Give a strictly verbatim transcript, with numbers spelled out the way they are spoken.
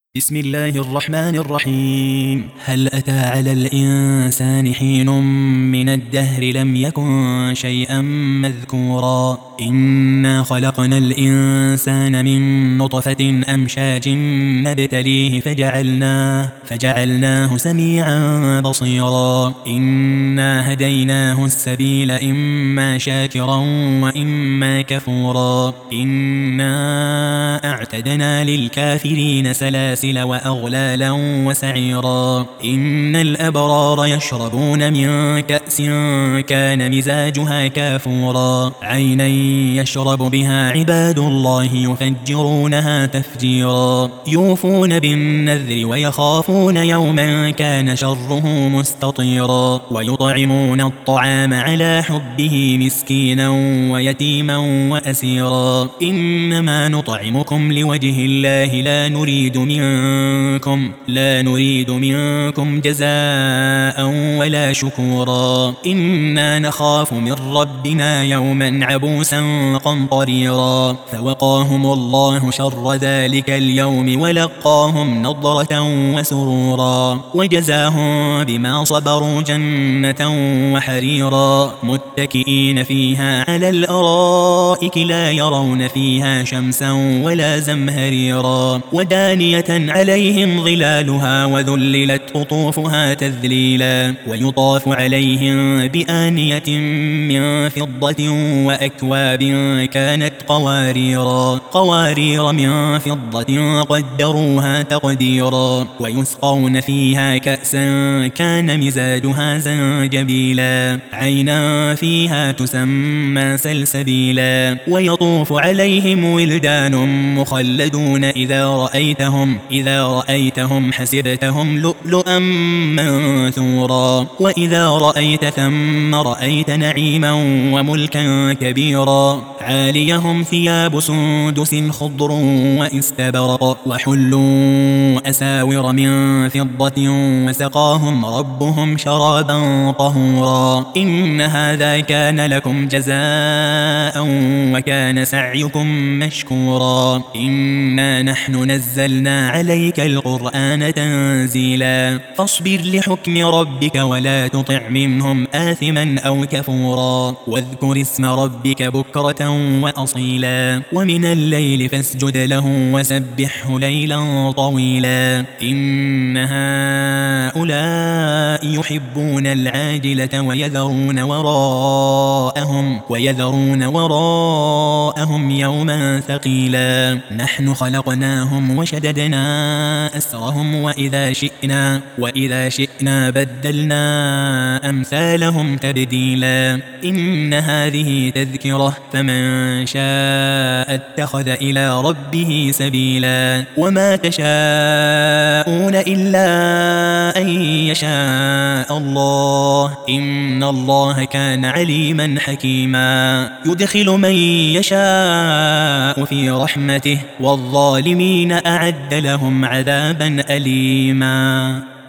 بسم الله الرحمن الرحيم. هل أتى على الإنسان حين من الدهر لم يكن شيئا مذكورا إنا خلقنا الإنسان من نطفة أمشاج نبتليه فجعلناه, فجعلناه سميعا بصيرا إنا هديناه السبيل إما شاكرا وإما كفورا إنا أعتدنا للكافرين سلاسل وأغلالا وسعيرا إن الأبرار يشربون من كأس كان مزاجها كافورا عينا يشرب بها عباد الله يفجرونها تفجيرا يوفون بالنذر ويخافون يوما كان شره مستطيرا ويطعمون الطعام على حبه مسكينا ويتيما وأسيرا إنما نطعمكم لوجه الله لا نريد منكم لا نريد منكم جزاء ولا شكورا إنا نخاف من ربنا يوما عبوسا قمطريرا فوقاهم الله شر ذلك اليوم ولقاهم نضرة وسرورا وجزاهم بما صبروا جنة وحريرا متكئين فيها على الأرائك لا يرون فيها شمسا ولا زمهريرا ودانية عليهم ظلالها وذللت قطوفها تذليلا ويطاف عليهم بآنية من فضة وأكواب كانت قواريرا قوارير من فضة قدروها تقديرا ويسقون فيها كأسا كان مزاجها زنجبيلا عينا فيها تسمى سلسبيلا ويطوف عليهم ولدان مخلدون إذا رأيتهم إذا رأيتهم حسبتهم لؤلؤا منثورا وإذا رأيت ثم رأيت نعيما وملكا كبيرا عاليهم ثياب سندس خضر واستبرق وحلوا أساور من فضة وسقاهم ربهم شرابا طهورا إن هذا كان لكم جزاء وكان سعيكم مشكورا إنا نحن نزلنا عليك القرآن تنزيلا فاصبر لحكم ربك ولا تطع منهم آثما أو كفورا واذكر اسم ربك بكرة وأصيلا ومن الليل فاسجد له وسبحه ليلا طويلا إن هؤلاء يحبون العاجلة ويذرون وراءهم ويذرون وراءهم يوما ثقيلا نحن خلقناهم وشددنا أسرهم وإذا شئنا وإذا شئنا بدلنا أمثالهم تبديلا إن هذه تذكرة فمن شاء اتخذ إلى ربه سبيلا وما تشاءون إلا أن يشاء الله إن الله كان عليما حكيما يدخل من يشاء في رحمته والظالمين أعد لهم عذابا أليما.